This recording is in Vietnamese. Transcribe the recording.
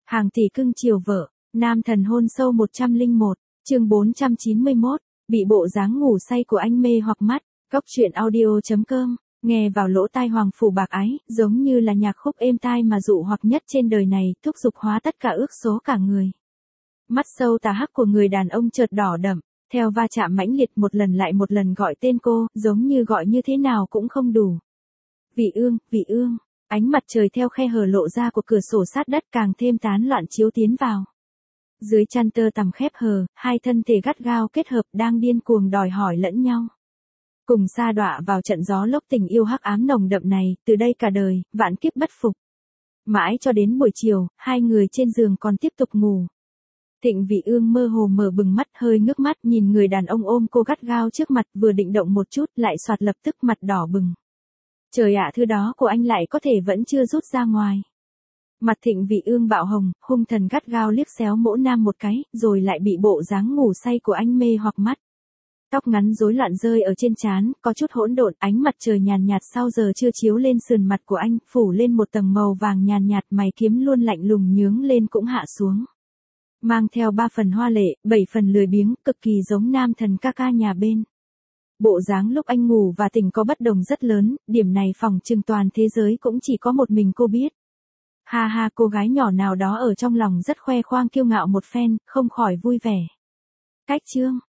Hàng tỷ cưng chiều vợ, nam thần hôn sâu 101, chương 491, bị bộ dáng ngủ say của anh mê hoặc mắt, góc truyện audio.com, nghe vào lỗ tai hoàng phủ bạc ái, giống như là nhạc khúc êm tai mà dụ hoặc nhất trên đời này, thúc giục hóa tất cả ước số cả người. Mắt sâu tà hắc của người đàn ông chợt đỏ đậm, theo va chạm mãnh liệt một lần lại một lần gọi tên cô, giống như gọi như thế nào cũng không đủ. Vị ương, ánh mặt trời theo khe hở lộ ra của cửa sổ sát đất càng thêm tán loạn chiếu tiến vào. Dưới chăn tơ tằm khép hờ, hai thân thể gắt gao kết hợp đang điên cuồng đòi hỏi lẫn nhau. Cùng sa đọa vào trận gió lốc tình yêu hắc ám nồng đậm này, từ đây cả đời, vạn kiếp bất phục. Mãi cho đến buổi chiều, hai người trên giường còn tiếp tục ngủ. Thịnh Vị Ương mơ hồ mở bừng mắt hơi ngước mắt nhìn người đàn ông ôm cô gắt gao trước mặt vừa định động một chút lại soạt lập tức mặt đỏ bừng. Trời ạ, thứ đó của anh lại có thể vẫn chưa rút ra ngoài. Mặt Thịnh Vị Ương bạo hồng, hung thần gắt gao liếc xéo mỗ nam một cái, rồi lại bị bộ dáng ngủ say của anh mê hoặc mắt. Tóc ngắn rối loạn rơi ở trên trán, có chút hỗn độn, ánh mặt trời nhàn nhạt sau giờ chưa chiếu lên sườn mặt của anh, phủ lên một tầng màu vàng nhàn nhạt, mày kiếm luôn lạnh lùng nhướng lên cũng hạ xuống. Mang theo 3 phần hoa lệ, 7 phần lười biếng, cực kỳ giống nam thần ca ca nhà bên. Bộ dáng lúc anh ngủ và tỉnh có bất đồng rất lớn, điểm này phỏng chừng toàn thế giới cũng chỉ có một mình cô biết. Ha ha, cô gái nhỏ nào đó ở trong lòng rất khoe khoang kiêu ngạo một phen, không khỏi vui vẻ. Cách chương,